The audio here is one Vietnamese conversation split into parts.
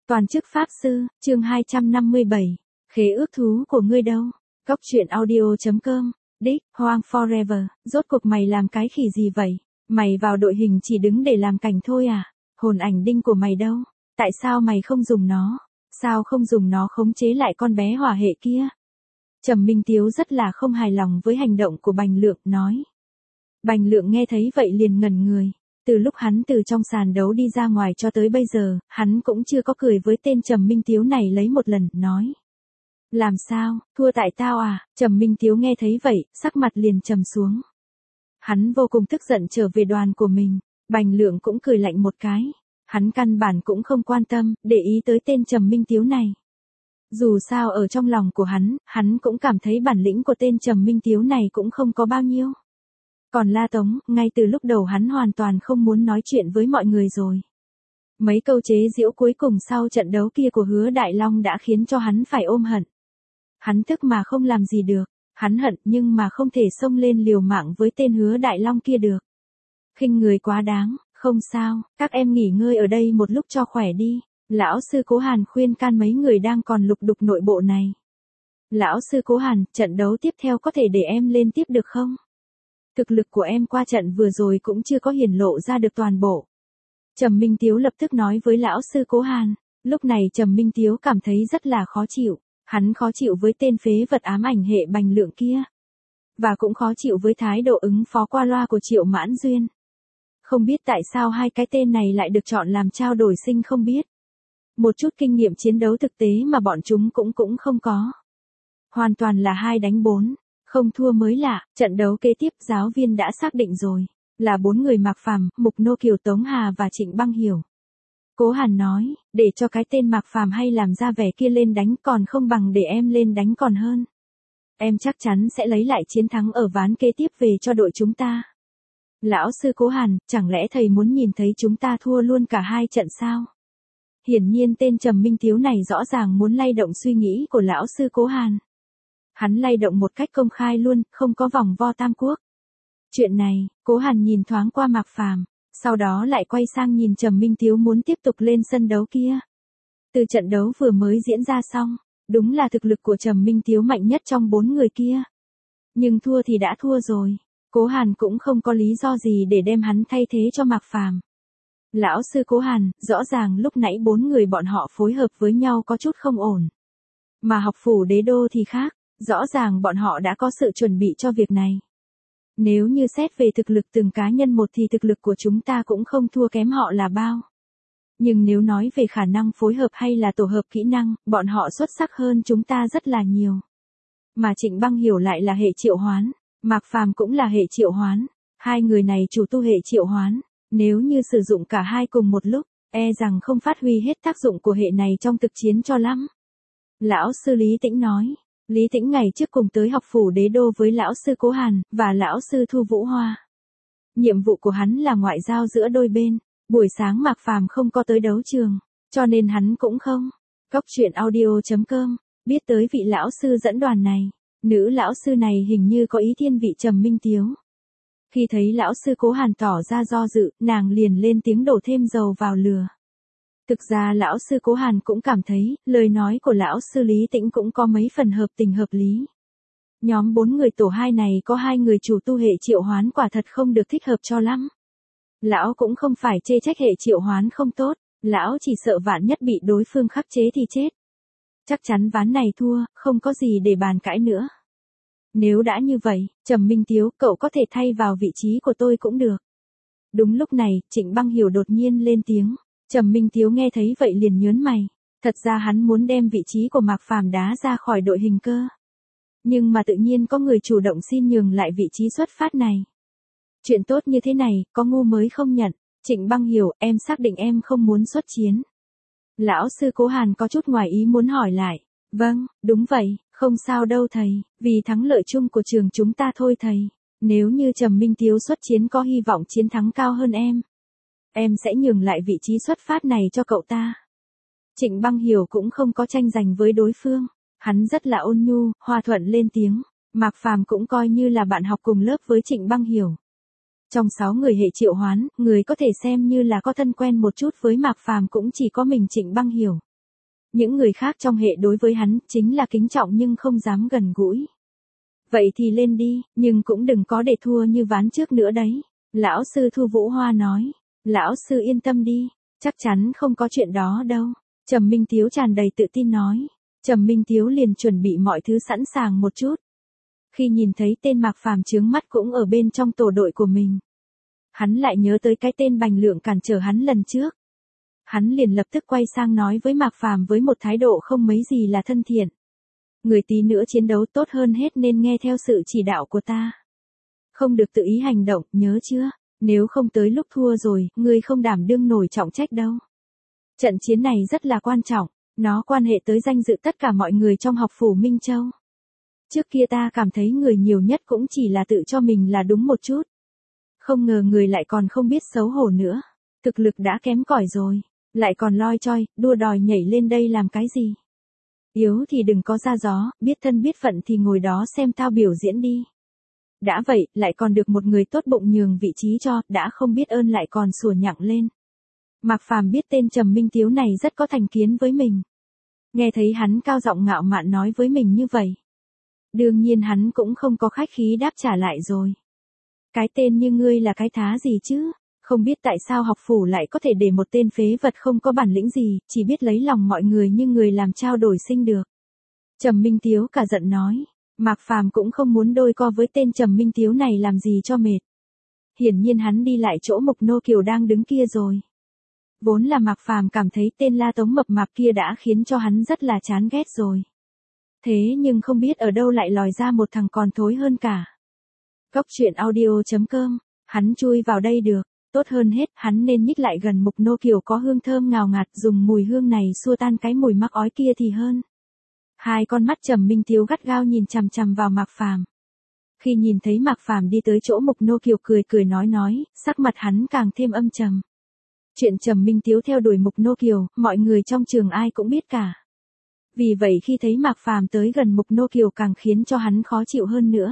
Toàn chức Pháp Sư, chương 257. Khế ước thú của ngươi đâu? Góc truyện audio.com. Đích, Hoang Forever, rốt cuộc mày làm cái khỉ gì vậy? Mày vào đội hình chỉ đứng để làm cảnh thôi à? Hồn ảnh đinh của mày đâu? Tại sao mày không dùng nó? Sao không dùng nó khống chế lại con bé hỏa hệ kia? Trầm Minh Tiếu rất là không hài lòng với hành động của Bành Lượng, nói. Bành Lượng nghe thấy vậy liền ngẩn người. Từ lúc hắn từ trong sàn đấu đi ra ngoài cho tới bây giờ, hắn cũng chưa có cười với tên Trầm Minh Tiếu này lấy một lần, nói. Làm sao, thua tại tao à? Trầm Minh Tiếu nghe thấy vậy, sắc mặt liền trầm xuống. Hắn vô cùng tức giận trở về đoàn của mình. Bành Lượng cũng cười lạnh một cái. Hắn căn bản cũng không quan tâm, để ý tới tên Trầm Minh Tiếu này. Dù sao ở trong lòng của hắn cũng cảm thấy bản lĩnh của tên Trầm Minh Tiếu này cũng không có bao nhiêu. Còn La Tống, ngay từ lúc đầu hắn hoàn toàn không muốn nói chuyện với mọi người rồi. Mấy câu chế giễu cuối cùng sau trận đấu kia của Hứa Đại Long đã khiến cho hắn phải ôm hận. Hắn tức mà không làm gì được, hắn hận nhưng mà không thể xông lên liều mạng với tên Hứa Đại Long kia được. Khinh người quá đáng, không sao, các em nghỉ ngơi ở đây một lúc cho khỏe đi. Lão sư Cố Hàn khuyên can mấy người đang còn lục đục nội bộ này. Lão sư Cố Hàn, trận đấu tiếp theo có thể để em lên tiếp được không? Thực lực của em qua trận vừa rồi cũng chưa có hiển lộ ra được toàn bộ. Trầm Minh Tiếu lập tức nói với lão sư Cố Hàn. Lúc này Trầm Minh Tiếu cảm thấy rất là khó chịu. Hắn khó chịu với tên phế vật ám ảnh hệ Bành Lượng kia. Và cũng khó chịu với thái độ ứng phó qua loa của Triệu Mãn Duyên. Không biết tại sao hai cái tên này lại được chọn làm trao đổi sinh không biết. Một chút kinh nghiệm chiến đấu thực tế mà bọn chúng cũng không có. Hoàn toàn là 2 đánh 4. Không thua mới lạ, trận đấu kế tiếp giáo viên đã xác định rồi. Là 4 người Mạc Phàm, Mục Nô Kiều, Tống Hà và Trịnh Băng Hiểu. Cố Hàn nói, để cho cái tên Mạc Phàm hay làm ra vẻ kia lên đánh còn không bằng để em lên đánh còn hơn. Em chắc chắn sẽ lấy lại chiến thắng ở ván kế tiếp về cho đội chúng ta. Lão sư Cố Hàn, chẳng lẽ thầy muốn nhìn thấy chúng ta thua luôn cả 2 trận sao? Hiển nhiên tên Trầm Minh Tiếu này rõ ràng muốn lay động suy nghĩ của lão sư Cố Hàn. Hắn lay động một cách công khai luôn, không có vòng vo tam quốc. Chuyện này, Cố Hàn nhìn thoáng qua Mạc Phàm, sau đó lại quay sang nhìn Trầm Minh Tiếu muốn tiếp tục lên sân đấu kia. Từ trận đấu vừa mới diễn ra xong, đúng là thực lực của Trầm Minh Tiếu mạnh nhất trong 4 người kia. Nhưng thua thì đã thua rồi, Cố Hàn cũng không có lý do gì để đem hắn thay thế cho Mạc Phàm. Lão sư Cố Hàn, rõ ràng lúc nãy 4 người bọn họ phối hợp với nhau có chút không ổn. Mà học phủ Đế Đô thì khác, rõ ràng bọn họ đã có sự chuẩn bị cho việc này. Nếu như xét về thực lực từng cá nhân một thì thực lực của chúng ta cũng không thua kém họ là bao. Nhưng nếu nói về khả năng phối hợp hay là tổ hợp kỹ năng, bọn họ xuất sắc hơn chúng ta rất là nhiều. Mà Trịnh Băng Hiểu lại là hệ triệu hoán, Mạc Phàm cũng là hệ triệu hoán. 2 người này chủ tu hệ triệu hoán. Nếu như sử dụng cả hai cùng một lúc, e rằng không phát huy hết tác dụng của hệ này trong thực chiến cho lắm. Lão sư Lý Tĩnh nói. Lý Tĩnh ngày trước cùng tới học phủ Đế Đô với lão sư Cố Hàn, và lão sư Thu Vũ Hoa. Nhiệm vụ của hắn là ngoại giao giữa đôi bên. Buổi sáng Mạc Phàm không có tới đấu trường, cho nên hắn cũng không. Góc truyện audio.com, biết tới vị lão sư dẫn đoàn này. Nữ lão sư này hình như có ý thiên vị Trầm Minh Tiếu. Khi thấy lão sư Cố Hàn tỏ ra do dự, nàng liền lên tiếng đổ thêm dầu vào lửa. Thực ra lão sư Cố Hàn cũng cảm thấy, lời nói của lão sư Lý Tĩnh cũng có mấy phần hợp tình hợp lý. Nhóm 4 người tổ 2 này có 2 người chủ tu hệ triệu hoán quả thật không được thích hợp cho lắm. Lão cũng không phải chê trách hệ triệu hoán không tốt, lão chỉ sợ vạn nhất bị đối phương khắc chế thì chết. Chắc chắn ván này thua, không có gì để bàn cãi nữa. Nếu đã như vậy, Trầm Minh Tiếu, cậu có thể thay vào vị trí của tôi cũng được. Đúng lúc này, Trịnh Băng Hiểu đột nhiên lên tiếng. Trầm Minh Tiếu nghe thấy vậy liền nhớn mày. Thật ra hắn muốn đem vị trí của Mạc Phàm đá ra khỏi đội hình cơ. Nhưng mà tự nhiên có người chủ động xin nhường lại vị trí xuất phát này. Chuyện tốt như thế này, có ngu mới không nhận. Trịnh Băng Hiểu, em xác định em không muốn xuất chiến. Lão sư Cố Hàn có chút ngoài ý muốn hỏi lại. Vâng, đúng vậy, không sao đâu thầy, vì thắng lợi chung của trường chúng ta thôi thầy. Nếu như Trầm Minh Tiếu xuất chiến có hy vọng chiến thắng cao hơn em sẽ nhường lại vị trí xuất phát này cho cậu ta. Trịnh Băng Hiểu cũng không có tranh giành với đối phương, hắn rất là ôn nhu, hòa thuận lên tiếng. Mạc Phàm cũng coi như là bạn học cùng lớp với Trịnh Băng Hiểu. Trong 6 người hệ triệu hoán, người có thể xem như là có thân quen một chút với Mạc Phàm cũng chỉ có mình Trịnh Băng Hiểu. Những người khác trong hệ đối với hắn chính là kính trọng nhưng không dám gần gũi. Vậy thì lên đi, nhưng cũng đừng có để thua như ván trước nữa đấy. Lão sư Thu Vũ Hoa nói. Lão sư yên tâm đi, chắc chắn không có chuyện đó đâu. Trầm Minh Tiếu tràn đầy tự tin nói. Trầm Minh Tiếu liền chuẩn bị mọi thứ sẵn sàng một chút. Khi nhìn thấy tên Mạc Phàm chướng mắt cũng ở bên trong tổ đội của mình. Hắn lại nhớ tới cái tên Bành Lượng cản trở hắn lần trước. Hắn liền lập tức quay sang nói với Mạc Phàm với một thái độ không mấy gì là thân thiện. Người tí nữa chiến đấu tốt hơn hết nên nghe theo sự chỉ đạo của ta. Không được tự ý hành động, nhớ chưa? Nếu không tới lúc thua rồi, ngươi không đảm đương nổi trọng trách đâu. Trận chiến này rất là quan trọng, nó quan hệ tới danh dự tất cả mọi người trong học phủ Minh Châu. Trước kia ta cảm thấy người nhiều nhất cũng chỉ là tự cho mình là đúng một chút. Không ngờ người lại còn không biết xấu hổ nữa. Thực lực đã kém cỏi rồi, lại còn loi choi, đua đòi nhảy lên đây làm cái gì? Yếu thì đừng có ra gió, biết thân biết phận thì ngồi đó xem tao biểu diễn đi. Đã vậy, lại còn được một người tốt bụng nhường vị trí cho, đã không biết ơn lại còn sủa nhặng lên. Mạc Phàm biết tên Trầm Minh Tiếu này rất có thành kiến với mình. Nghe thấy hắn cao giọng ngạo mạn nói với mình như vậy. Đương nhiên hắn cũng không có khách khí đáp trả lại rồi. Cái tên như ngươi là cái thá gì chứ? Không biết tại sao học phủ lại có thể để một tên phế vật không có bản lĩnh gì, chỉ biết lấy lòng mọi người như người làm trao đổi sinh được. Trầm Minh Tiếu cả giận nói. Mạc Phàm cũng không muốn đôi co với tên Trầm Minh Tiếu này làm gì cho mệt. Hiển nhiên hắn đi lại chỗ Mục Nô Kiều đang đứng kia rồi. Vốn là Mạc Phàm cảm thấy tên La Tống mập mạp kia đã khiến cho hắn rất là chán ghét rồi. Thế nhưng không biết ở đâu lại lòi ra một thằng còn thối hơn cả. Góc truyện audio.com, hắn chui vào đây được, tốt hơn hết hắn nên nhích lại gần Mục Nô Kiều có hương thơm ngào ngạt, dùng mùi hương này xua tan cái mùi mắc ói kia thì hơn. Hai con mắt Trầm Minh Tiếu gắt gao nhìn chằm chằm vào Mạc Phàm. Khi nhìn thấy Mạc Phàm đi tới chỗ Mục Nô Kiều cười cười nói, sắc mặt hắn càng thêm âm trầm. Chuyện Trầm Minh Tiếu theo đuổi Mục Nô Kiều, mọi người trong trường ai cũng biết cả. Vì vậy khi thấy Mạc Phàm tới gần Mục Nô Kiều càng khiến cho hắn khó chịu hơn nữa.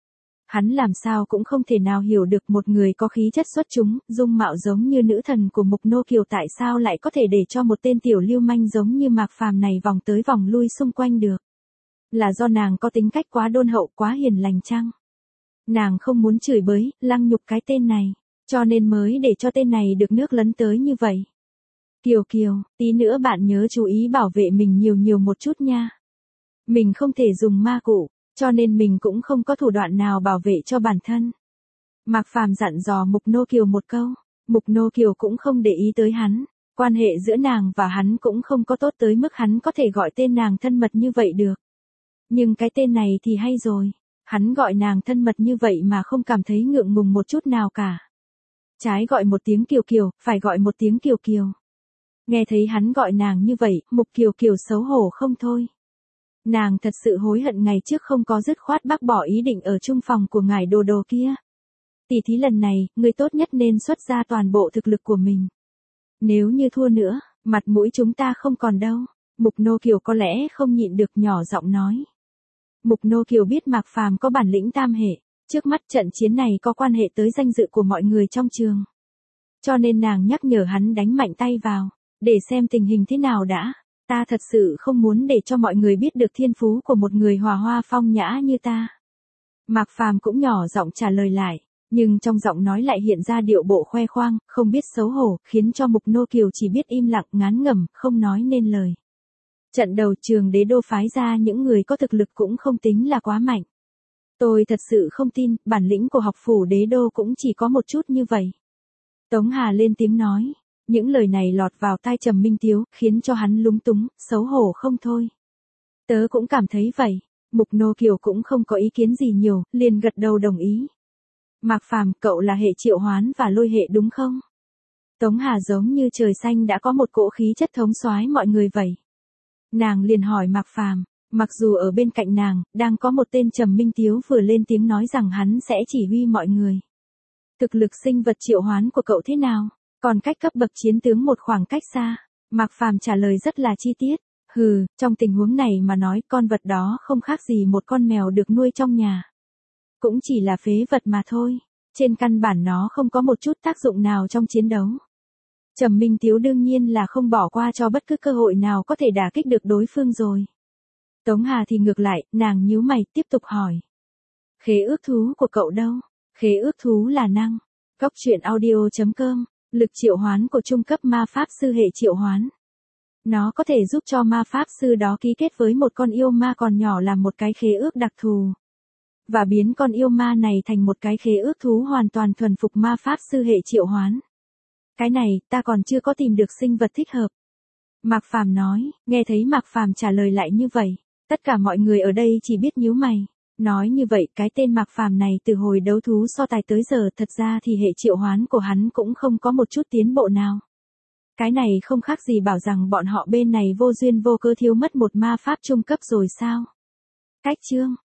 Hắn làm sao cũng không thể nào hiểu được một người có khí chất xuất chúng, dung mạo giống như nữ thần của Mục Nô Kiều tại sao lại có thể để cho một tên tiểu lưu manh giống như Mạc Phàm này vòng tới vòng lui xung quanh được. Là do nàng có tính cách quá đôn hậu quá hiền lành chăng? Nàng không muốn chửi bới, lăng nhục cái tên này, cho nên mới để cho tên này được nước lấn tới như vậy. Kiều Kiều, tí nữa bạn nhớ chú ý bảo vệ mình nhiều một chút nha. Mình không thể dùng ma cụ, cho nên mình cũng không có thủ đoạn nào bảo vệ cho bản thân. Mạc Phàm dặn dò Mục Nô Kiều một câu, Mục Nô Kiều cũng không để ý tới hắn, quan hệ giữa nàng và hắn cũng không có tốt tới mức hắn có thể gọi tên nàng thân mật như vậy được. Nhưng cái tên này thì hay rồi, hắn gọi nàng thân mật như vậy mà không cảm thấy ngượng ngùng một chút nào cả. Trái gọi một tiếng Kiều Kiều, phải gọi một tiếng Kiều Kiều. Nghe thấy hắn gọi nàng như vậy, Mục Kiều Kiều xấu hổ không thôi. Nàng thật sự hối hận ngày trước không có dứt khoát bác bỏ ý định ở chung phòng của ngài Đồ Đồ kia. Tỷ thí lần này, người tốt nhất nên xuất ra toàn bộ thực lực của mình. Nếu như thua nữa, mặt mũi chúng ta không còn đâu. Mục Nô Kiều có lẽ không nhịn được nhỏ giọng nói. Mục Nô Kiều biết Mạc Phàm có bản lĩnh tam hệ, trước mắt trận chiến này có quan hệ tới danh dự của mọi người trong trường. Cho nên nàng nhắc nhở hắn đánh mạnh tay vào, để xem tình hình thế nào đã. Ta thật sự không muốn để cho mọi người biết được thiên phú của một người hòa hoa phong nhã như ta. Mạc Phàm cũng nhỏ giọng trả lời lại, nhưng trong giọng nói lại hiện ra điệu bộ khoe khoang, không biết xấu hổ, khiến cho Mục Nô Kiều chỉ biết im lặng ngán ngẩm, không nói nên lời. Trận đầu trường Đế Đô phái ra những người có thực lực cũng không tính là quá mạnh. Tôi thật sự không tin, bản lĩnh của học phủ Đế Đô cũng chỉ có một chút như vậy. Tống Hà lên tiếng nói. Những lời này lọt vào tai Trầm Minh Tiếu, khiến cho hắn lúng túng, xấu hổ không thôi. Tớ cũng cảm thấy vậy, Mục Nô Kiều cũng không có ý kiến gì nhiều, liền gật đầu đồng ý. Mạc Phàm, cậu là hệ triệu hoán và lôi hệ đúng không? Tống Hà giống như trời xanh đã có một cỗ khí chất thống soái mọi người vậy. Nàng liền hỏi Mạc Phàm, mặc dù ở bên cạnh nàng, đang có một tên Trầm Minh Tiếu vừa lên tiếng nói rằng hắn sẽ chỉ huy mọi người. Thực lực sinh vật triệu hoán của cậu thế nào? Còn cách cấp bậc chiến tướng một khoảng cách xa, Mạc Phàm trả lời rất là chi tiết. Trong tình huống này mà nói con vật đó không khác gì một con mèo được nuôi trong nhà. Cũng chỉ là phế vật mà thôi, trên căn bản nó không có một chút tác dụng nào trong chiến đấu. Trầm Minh Tiếu đương nhiên là không bỏ qua cho bất cứ cơ hội nào có thể đả kích được đối phương rồi. Tống Hà thì ngược lại, nàng nhíu mày tiếp tục hỏi. Khế ước thú của cậu đâu? Khế ước thú là năng. Cóc truyện audio.com, lực triệu hoán của trung cấp ma pháp sư hệ triệu hoán. Nó có thể giúp cho ma pháp sư đó ký kết với một con yêu ma còn nhỏ làm một cái khế ước đặc thù. Và biến con yêu ma này thành một cái khế ước thú hoàn toàn thuần phục ma pháp sư hệ triệu hoán. Cái này, ta còn chưa có tìm được sinh vật thích hợp. Mạc Phàm nói, nghe thấy Mạc Phàm trả lời lại như vậy. Tất cả mọi người ở đây chỉ biết nhíu mày. Nói như vậy cái tên Mạc Phàm này từ hồi đấu thú so tài tới giờ thật ra thì hệ triệu hoán của hắn cũng không có một chút tiến bộ nào. Cái này không khác gì bảo rằng bọn họ bên này vô duyên vô cớ thiếu mất một ma pháp trung cấp rồi sao? Cách chương